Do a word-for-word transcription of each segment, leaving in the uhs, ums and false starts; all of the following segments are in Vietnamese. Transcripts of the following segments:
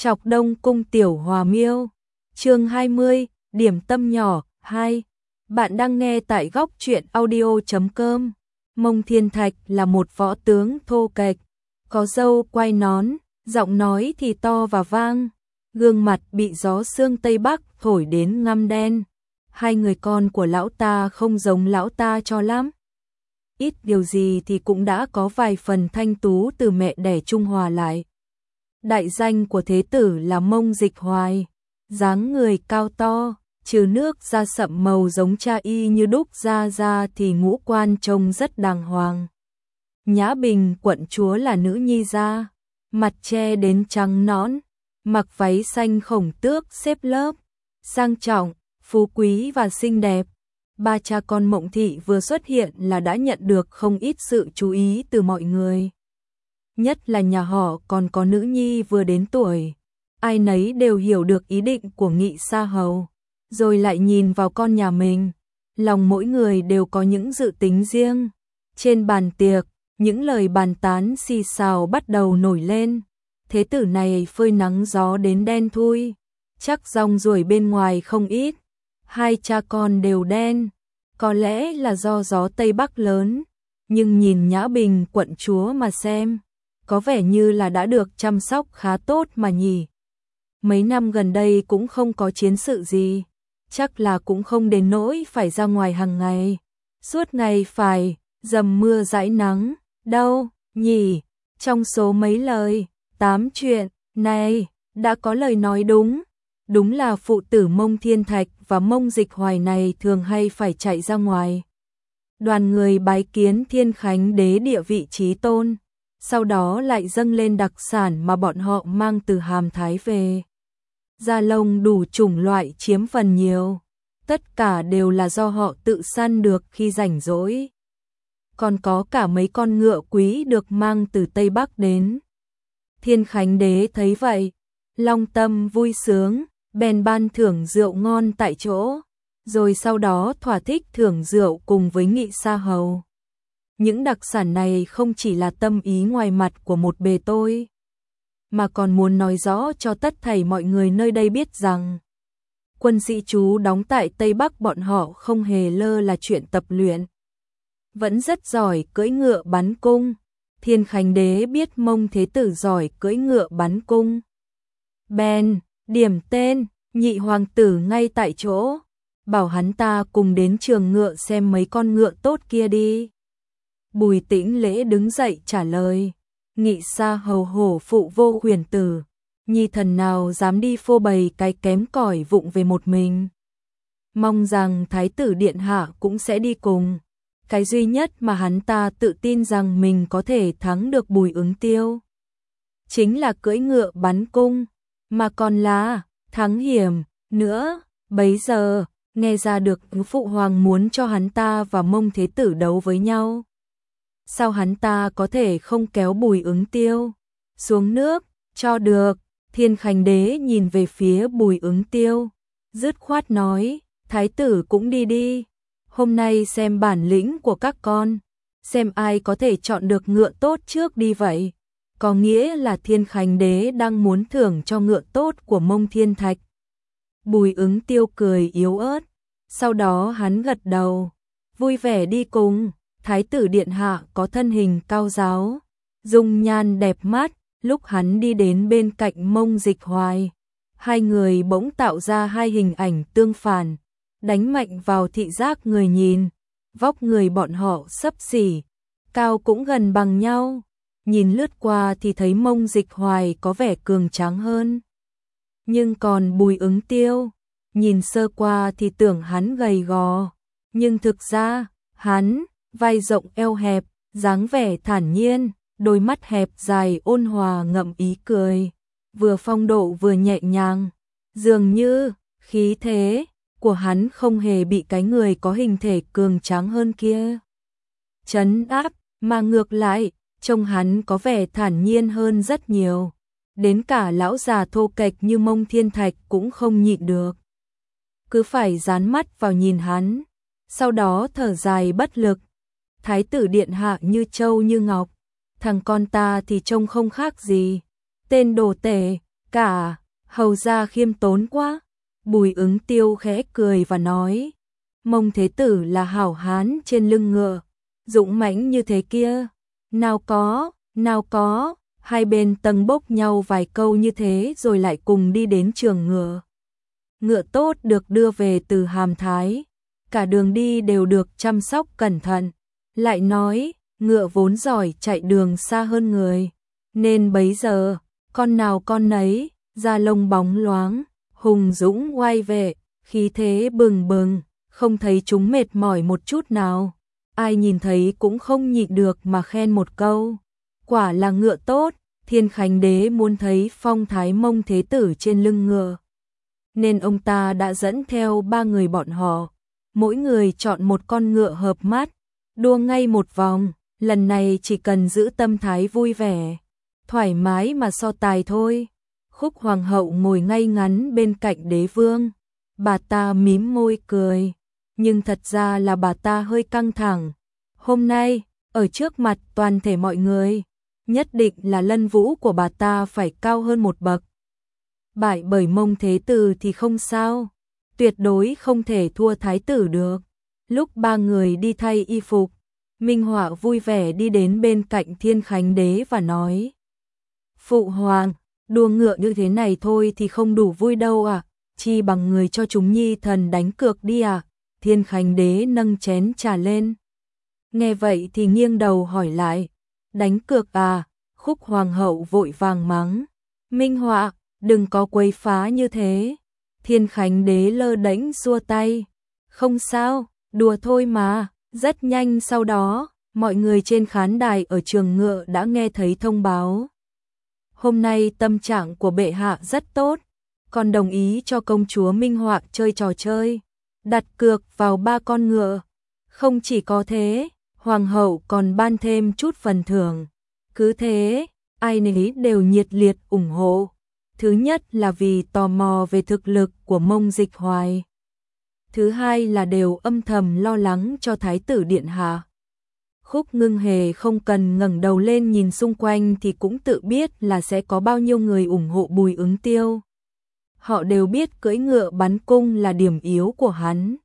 Chọc Đông Cung Tiểu Hòa Miêu, chương hai mươi, điểm tâm nhỏ, hai. Bạn đang nghe tại góc truyện audio chấm com. Mông Thiên Thạch là một võ tướng thô kệch, có râu quai nón, giọng nói thì to và vang, gương mặt bị gió sương Tây Bắc thổi đến ngăm đen. Hai người con của lão ta không giống lão ta cho lắm. Ít điều gì thì cũng đã có vài phần thanh tú từ mẹ đẻ trung hòa lại. Đại danh của thế tử là Mông Dịch Hoài, dáng người cao to, trừ nước da sậm màu giống cha y như đúc ra ra thì ngũ quan trông rất đàng hoàng. Nhã Bình quận chúa là nữ nhi gia, mặt che đến trắng nõn, mặc váy xanh khổng tước xếp lớp, sang trọng, phú quý và xinh đẹp. Ba cha con Mộng Thị vừa xuất hiện là đã nhận được không ít sự chú ý từ mọi người. Nhất là nhà họ còn có nữ nhi vừa đến tuổi, ai nấy đều hiểu được ý định của Nghị Sa Hầu, rồi lại nhìn vào con nhà mình, lòng mỗi người đều có những dự tính riêng. Trên bàn tiệc, những lời bàn tán xì xào bắt đầu nổi lên. Thế tử này phơi nắng gió đến đen thui, chắc rong ruổi bên ngoài không ít. Hai cha con đều đen, có lẽ là do gió Tây Bắc lớn, nhưng nhìn Nhã Bình quận chúa mà xem, có vẻ như là đã được chăm sóc khá tốt mà nhỉ. Mấy năm gần đây cũng không có chiến sự gì, chắc là cũng không đến nỗi phải ra ngoài hàng ngày, suốt ngày phải dầm mưa dãi nắng, đâu, nhỉ. Trong số mấy lời, tám chuyện, này, đã có lời nói đúng, đúng là phụ tử Mông Thiên Thạch và Mông Dịch Hoài này thường hay phải chạy ra ngoài. Đoàn người bái kiến Thiên Khánh Đế địa vị chí tôn, sau đó lại dâng lên đặc sản mà bọn họ mang từ Hàm Thái về. Da lông đủ chủng loại chiếm phần nhiều, tất cả đều là do họ tự săn được khi rảnh rỗi. Còn có cả mấy con ngựa quý được mang từ Tây Bắc đến. Thiên Khánh Đế thấy vậy, long tâm vui sướng, bèn ban thưởng rượu ngon tại chỗ, rồi sau đó thỏa thích thưởng rượu cùng với Nghị Sa Hầu. Những đặc sản này không chỉ là tâm ý ngoài mặt của một bề tôi, mà còn muốn nói rõ cho tất thảy mọi người nơi đây biết rằng quân sĩ trú đóng tại Tây Bắc bọn họ không hề lơ là chuyện tập luyện, vẫn rất giỏi cưỡi ngựa bắn cung. Thiên Khánh Đế biết Mông Thế Tử giỏi cưỡi ngựa bắn cung, bèn điểm tên nhị hoàng tử ngay tại chỗ, bảo hắn ta cùng đến trường ngựa xem mấy con ngựa tốt kia đi. Bùi Tĩnh Lễ đứng dậy trả lời, Nghị Sa Hầu hổ phụ vô huyền tử, nhi thần nào dám đi phô bày cái kém cỏi vụng về một mình. Mong rằng Thái tử Điện Hạ cũng sẽ đi cùng. Cái duy nhất mà hắn ta tự tin rằng mình có thể thắng được Bùi Ứng Tiêu chính là cưỡi ngựa bắn cung, mà còn là thắng hiểm nữa. Bấy giờ nghe ra được phụ hoàng muốn cho hắn ta và Mông Thế Tử đấu với nhau. Sao hắn ta có thể không kéo Bùi Ứng Tiêu xuống nước cho được? Thiên Khánh Đế nhìn về phía Bùi Ứng Tiêu, dứt khoát nói, Thái tử cũng đi đi. Hôm nay xem bản lĩnh của các con, xem ai có thể chọn được ngựa tốt trước đi vậy. Có nghĩa là Thiên Khánh Đế đang muốn thưởng cho ngựa tốt của Mông Thiên Thạch. Bùi Ứng Tiêu cười yếu ớt, sau đó hắn gật đầu, vui vẻ đi cùng. Thái tử Điện Hạ có thân hình cao ráo, dung nhan đẹp mắt. Lúc hắn đi đến bên cạnh Mông Dịch Hoài, hai người bỗng tạo ra hai hình ảnh tương phản, đánh mạnh vào thị giác người nhìn. Vóc người bọn họ xấp xỉ, cao cũng gần bằng nhau, nhìn lướt qua thì thấy Mông Dịch Hoài có vẻ cường tráng hơn. Nhưng còn Bùi Ứng Tiêu, nhìn sơ qua thì tưởng hắn gầy gò, nhưng thực ra hắn vai rộng eo hẹp, dáng vẻ thản nhiên, đôi mắt hẹp dài ôn hòa ngậm ý cười, vừa phong độ vừa nhẹ nhàng, dường như khí thế của hắn không hề bị cái người có hình thể cường tráng hơn kia trấn áp, mà ngược lại, trông hắn có vẻ thản nhiên hơn rất nhiều. Đến cả lão già thô kệch như Mông Thiên Thạch cũng không nhịn được, cứ phải dán mắt vào nhìn hắn, sau đó thở dài bất lực. Thái tử Điện Hạ như trâu như ngọc, thằng con ta thì trông không khác gì tên đồ tể, cả, hầu gia khiêm tốn quá. Bùi Ứng Tiêu khẽ cười và nói, Mông Thế Tử là hảo hán trên lưng ngựa, dũng mãnh như thế kia. Nào có, nào có, hai bên tầng bốc nhau vài câu như thế rồi lại cùng đi đến trường ngựa. Ngựa tốt được đưa về từ Hàm Thái, cả đường đi đều được chăm sóc cẩn thận. Lại nói, ngựa vốn giỏi chạy đường xa hơn người, nên bấy giờ, con nào con nấy, da lông bóng loáng, hùng dũng oai vệ, khí thế bừng bừng, không thấy chúng mệt mỏi một chút nào. Ai nhìn thấy cũng không nhịn được mà khen một câu, quả là ngựa tốt. Thiên Khánh Đế muốn thấy phong thái Mông Thế Tử trên lưng ngựa, nên ông ta đã dẫn theo ba người bọn họ, mỗi người chọn một con ngựa hợp mắt, đua ngay một vòng. Lần này chỉ cần giữ tâm thái vui vẻ, thoải mái mà so tài thôi. Khúc Hoàng hậu ngồi ngay ngắn bên cạnh đế vương, bà ta mím môi cười, nhưng thật ra là bà ta hơi căng thẳng. Hôm nay, ở trước mặt toàn thể mọi người, nhất định là lân vũ của bà ta phải cao hơn một bậc. Bại bởi Mông Thế Tử thì không sao, tuyệt đối không thể thua thái tử được. Lúc ba người đi thay y phục, Minh Họa vui vẻ đi đến bên cạnh Thiên Khánh Đế và nói, Phụ Hoàng, đua ngựa như thế này thôi thì không đủ vui đâu à, chi bằng người cho chúng nhi thần đánh cược đi à. Thiên Khánh Đế nâng chén trà lên. Nghe vậy thì nghiêng đầu hỏi lại, đánh cược à? Khúc Hoàng hậu vội vàng mắng, Minh Họa, đừng có quấy phá như thế. Thiên Khánh Đế lơ đễnh xua tay, không sao, đùa thôi mà. Rất nhanh sau đó, mọi người trên khán đài ở trường ngựa đã nghe thấy thông báo. Hôm nay tâm trạng của bệ hạ rất tốt, còn đồng ý cho công chúa Minh Họa chơi trò chơi, đặt cược vào ba con ngựa. Không chỉ có thế, Hoàng hậu còn ban thêm chút phần thưởng. Cứ thế, ai nấy đều nhiệt liệt ủng hộ. Thứ nhất là vì tò mò về thực lực của Mông Dịch Hoài. Thứ hai là đều âm thầm lo lắng cho thái tử điện hạ. Khúc Ngưng Hề không cần ngẩng đầu lên nhìn xung quanh thì cũng tự biết là sẽ có bao nhiêu người ủng hộ Bùi Ứng Tiêu. Họ đều biết cưỡi ngựa bắn cung là điểm yếu của hắn,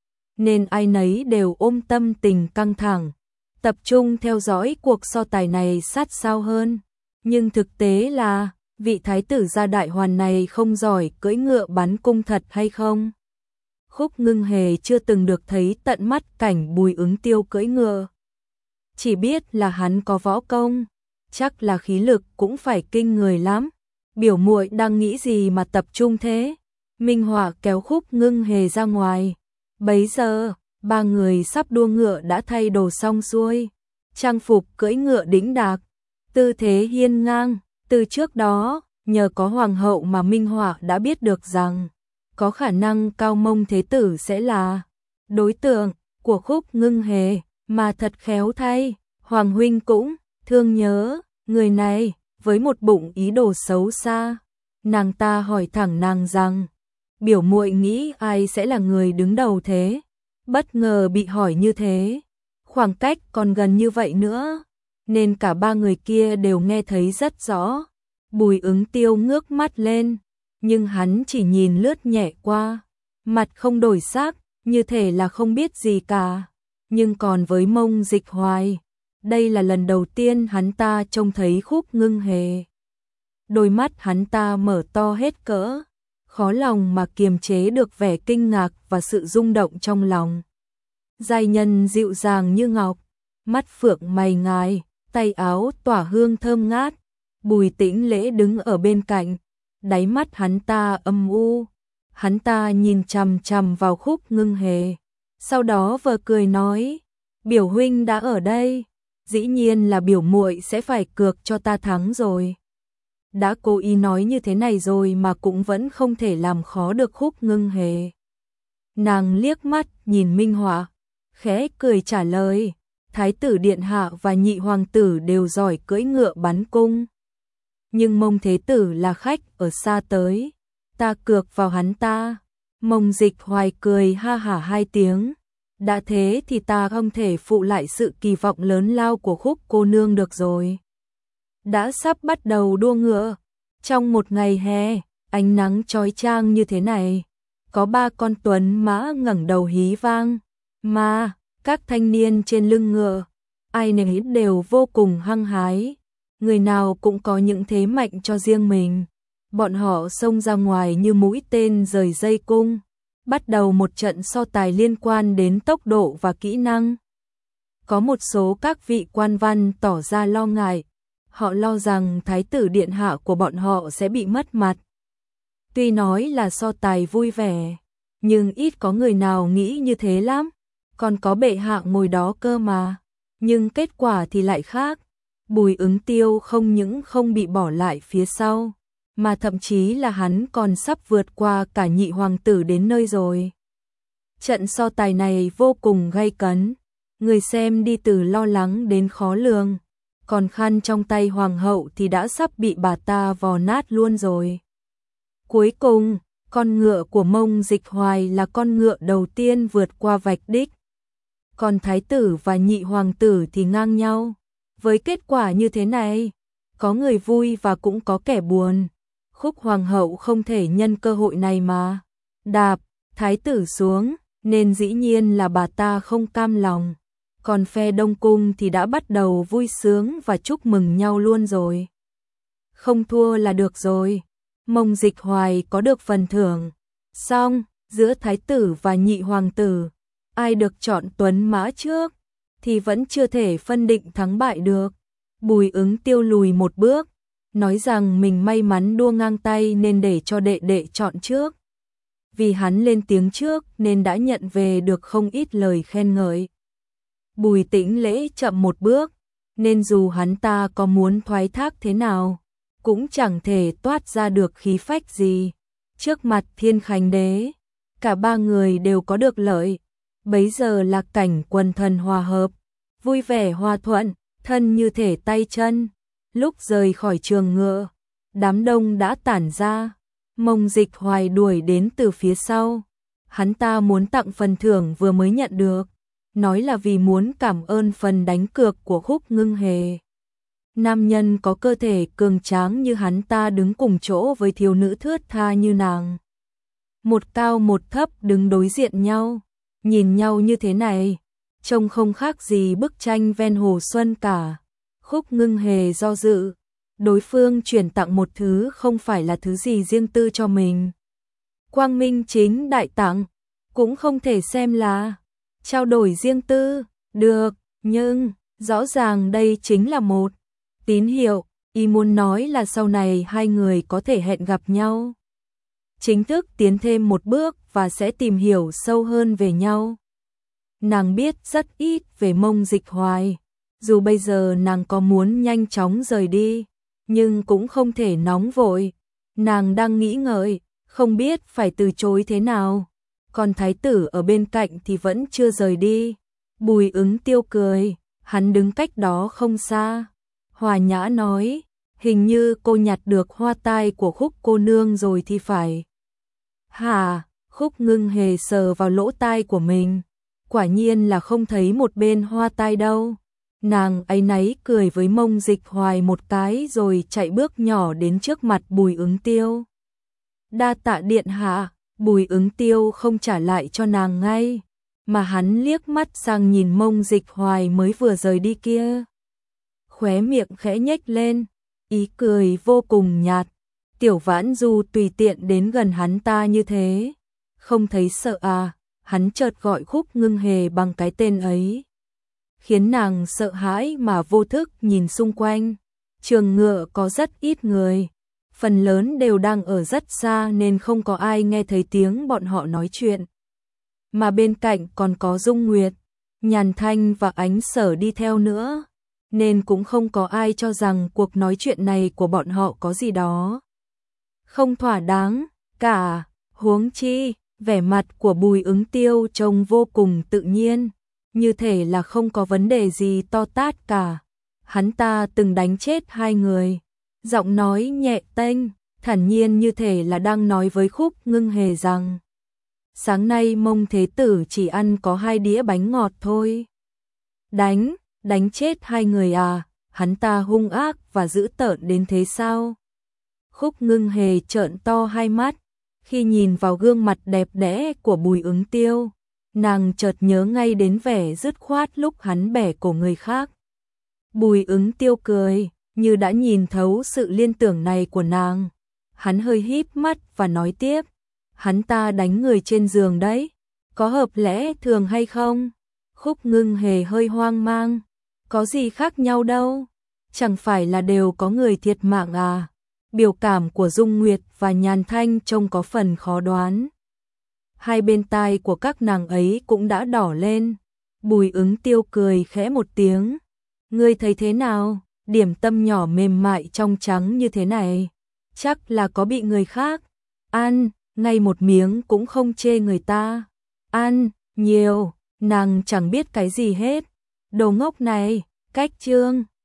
nên ai nấy đều ôm tâm tình căng thẳng, tập trung theo dõi cuộc so tài này sát sao hơn. Nhưng thực tế là, vị thái tử gia đại hoàn này không giỏi cưỡi ngựa bắn cung thật hay không? Khúc Ngưng Hề chưa từng được thấy tận mắt cảnh Bùi Ứng Tiêu cưỡi ngựa, chỉ biết là hắn có võ công, chắc là khí lực cũng phải kinh người lắm. Biểu muội đang nghĩ gì mà tập trung thế? Minh Họa kéo Khúc Ngưng Hề ra ngoài. Bấy giờ, ba người sắp đua ngựa đã thay đồ xong xuôi, trang phục cưỡi ngựa đĩnh đạc, tư thế hiên ngang. Từ trước đó, nhờ có Hoàng hậu mà Minh Họa đã biết được rằng có khả năng Cao Mông Thế Tử sẽ là đối tượng của Khúc Ngưng Hề, mà thật khéo thay, Hoàng huynh cũng thương nhớ người này. Với một bụng ý đồ xấu xa, nàng ta hỏi thẳng nàng rằng, biểu muội nghĩ ai sẽ là người đứng đầu thế? Bất ngờ bị hỏi như thế, khoảng cách còn gần như vậy nữa, nên cả ba người kia đều nghe thấy rất rõ. Bùi Ứng Tiêu ngước mắt lên, nhưng hắn chỉ nhìn lướt nhẹ qua, mặt không đổi sắc, như thể là không biết gì cả. Nhưng còn với Mông Dịch Hoài, đây là lần đầu tiên hắn ta trông thấy Khúc Ngưng Hề. Đôi mắt hắn ta mở to hết cỡ, khó lòng mà kiềm chế được vẻ kinh ngạc và sự rung động trong lòng. Giai nhân dịu dàng như ngọc, mắt phượng mày ngài, tay áo tỏa hương thơm ngát. Bùi Tĩnh Lễ đứng ở bên cạnh, đáy mắt hắn ta âm u. Hắn ta nhìn chằm chằm vào Khúc Ngưng Hề, sau đó vờ cười nói, biểu huynh đã ở đây, dĩ nhiên là biểu muội sẽ phải cược cho ta thắng rồi. Đã cố ý nói như thế này rồi mà cũng vẫn không thể làm khó được Khúc Ngưng Hề. Nàng liếc mắt nhìn Minh Họa, khẽ cười trả lời, thái tử điện hạ và nhị hoàng tử đều giỏi cưỡi ngựa bắn cung, nhưng Mông Thế Tử là khách ở xa tới, ta cược vào hắn ta. Mông Dịch Hoài cười ha hả hai tiếng, đã thế thì ta không thể phụ lại sự kỳ vọng lớn lao của Khúc cô nương được rồi. Đã sắp bắt đầu đua ngựa, Trong một ngày hè, ánh nắng chói chang như thế này, có ba con tuấn mã ngẩng đầu hí vang, mà các thanh niên trên lưng ngựa, ai nấy đều vô cùng hăng hái, người nào cũng có những thế mạnh cho riêng mình. Bọn họ xông ra ngoài như mũi tên rời dây cung, bắt đầu một trận so tài liên quan đến tốc độ và kỹ năng. Có một số các vị quan văn tỏ ra lo ngại, họ lo rằng thái tử điện hạ của bọn họ sẽ bị mất mặt. Tuy nói là so tài vui vẻ, nhưng ít có người nào nghĩ như thế lắm, còn có bệ hạ ngồi đó cơ mà. Nhưng kết quả thì lại khác, Bùi Ứng Tiêu không những không bị bỏ lại phía sau, mà thậm chí là hắn còn sắp vượt qua cả nhị hoàng tử đến nơi rồi. Trận so tài này vô cùng gay cấn, người xem đi từ lo lắng đến khó lường, còn khăn trong tay hoàng hậu thì đã sắp bị bà ta vò nát luôn rồi. Cuối cùng, con ngựa của Mông Dịch Hoài là con ngựa đầu tiên vượt qua vạch đích. Còn thái tử và nhị hoàng tử thì ngang nhau. Với kết quả như thế này, có người vui và cũng có kẻ buồn. Khúc hoàng hậu không thể nhân cơ hội này mà đạp thái tử xuống, nên dĩ nhiên là bà ta không cam lòng. Còn phe Đông Cung thì đã bắt đầu vui sướng và chúc mừng nhau luôn rồi. Không thua là được rồi. Mông Dịch Hoài có được phần thưởng. Xong, giữa thái tử và nhị hoàng tử, ai được chọn tuấn mã trước, thì vẫn chưa thể phân định thắng bại được. Bùi Ứng Tiêu lùi một bước, nói rằng mình may mắn đua ngang tay nên để cho đệ đệ chọn trước. Vì hắn lên tiếng trước nên đã nhận về được không ít lời khen ngợi. Bùi Tĩnh Lễ chậm một bước, nên dù hắn ta có muốn thoái thác thế nào, cũng chẳng thể toát ra được khí phách gì. Trước mặt Thiên Khánh Đế, cả ba người đều có được lợi. Bấy giờ là cảnh quần thần hòa hợp, vui vẻ hòa thuận, thân như thể tay chân. Lúc rời khỏi trường ngựa, đám đông đã tản ra. Mông Dịch Hoài đuổi đến từ phía sau. Hắn ta muốn tặng phần thưởng vừa mới nhận được, nói là vì muốn cảm ơn phần đánh cược của Khúc Ngưng Hề. Nam nhân có cơ thể cường tráng như hắn ta đứng cùng chỗ với thiếu nữ thướt tha như nàng. Một cao một thấp đứng đối diện nhau, nhìn nhau như thế này, trông không khác gì bức tranh ven hồ xuân cả. Khúc Ngưng Hề do dự, đối phương chuyển tặng một thứ không phải là thứ gì riêng tư cho mình. Quang minh chính đại tặng, cũng không thể xem là trao đổi riêng tư, được, nhưng rõ ràng đây chính là một tín hiệu, ý muốn nói là sau này hai người có thể hẹn gặp nhau, chính thức tiến thêm một bước và sẽ tìm hiểu sâu hơn về nhau. Nàng biết rất ít về Mông Dịch Hoài, dù bây giờ nàng có muốn nhanh chóng rời đi, nhưng cũng không thể nóng vội. Nàng đang nghĩ ngợi, không biết phải từ chối thế nào. Còn thái tử ở bên cạnh thì vẫn chưa rời đi. Bùi Ứng Tiêu cười, hắn đứng cách đó không xa. Hòa nhã nói, hình như cô nhặt được hoa tai của Khúc cô nương rồi thì phải. Hả? Khúc Ngưng Hề sờ vào lỗ tai của mình. Quả nhiên là không thấy một bên hoa tai đâu. Nàng áy náy cười với Mông Dịch Hoài một cái rồi chạy bước nhỏ đến trước mặt Bùi Ứng Tiêu. Đa tạ điện hạ. Bùi Ứng Tiêu không trả lại cho nàng ngay, mà hắn liếc mắt sang nhìn Mông Dịch Hoài mới vừa rời đi kia. Khóe miệng khẽ nhếch lên, ý cười vô cùng nhạt. Tiểu Vãn Du tùy tiện đến gần hắn ta như thế, không thấy sợ à? Hắn chợt gọi Khúc Ngưng Hề bằng cái tên ấy, khiến nàng sợ hãi mà vô thức nhìn xung quanh. Trường ngựa có rất ít người, phần lớn đều đang ở rất xa nên không có ai nghe thấy tiếng bọn họ nói chuyện. Mà bên cạnh còn có Dung Nguyệt, Nhàn Thanh và Ánh Sở đi theo nữa, nên cũng không có ai cho rằng cuộc nói chuyện này của bọn họ có gì đó không thỏa đáng cả. Huống chi, vẻ mặt của Bùi Ứng Tiêu trông vô cùng tự nhiên, như thể là không có vấn đề gì to tát cả. Hắn ta từng đánh chết hai người, giọng nói nhẹ tênh, thản nhiên như thể là đang nói với Khúc Ngưng Hề rằng sáng nay Mông Thế Tử chỉ ăn có hai đĩa bánh ngọt thôi. Đánh, đánh chết hai người à? Hắn ta hung ác và dữ tợn đến thế sao? Khúc Ngưng Hề trợn to hai mắt, khi nhìn vào gương mặt đẹp đẽ của Bùi Ứng Tiêu, nàng chợt nhớ ngay đến vẻ dứt khoát lúc hắn bẻ cổ người khác. Bùi Ứng Tiêu cười, như đã nhìn thấu sự liên tưởng này của nàng. Hắn hơi híp mắt và nói tiếp, hắn ta đánh người trên giường đấy, có hợp lẽ thường hay không? Khúc Ngưng Hề hơi hoang mang, có gì khác nhau đâu, chẳng phải là đều có người thiệt mạng à? Biểu cảm của Dung Nguyệt và Nhàn Thanh trông có phần khó đoán. Hai bên tai của các nàng ấy cũng đã đỏ lên. Bùi Ứng Tiêu cười khẽ một tiếng, ngươi thấy thế nào? Điểm tâm nhỏ mềm mại trong trắng như thế này, chắc là có bị người khác ăn, ngay một miếng cũng không chê người ta ăn nhiều, nàng chẳng biết cái gì hết. Đồ ngốc này, cách trương.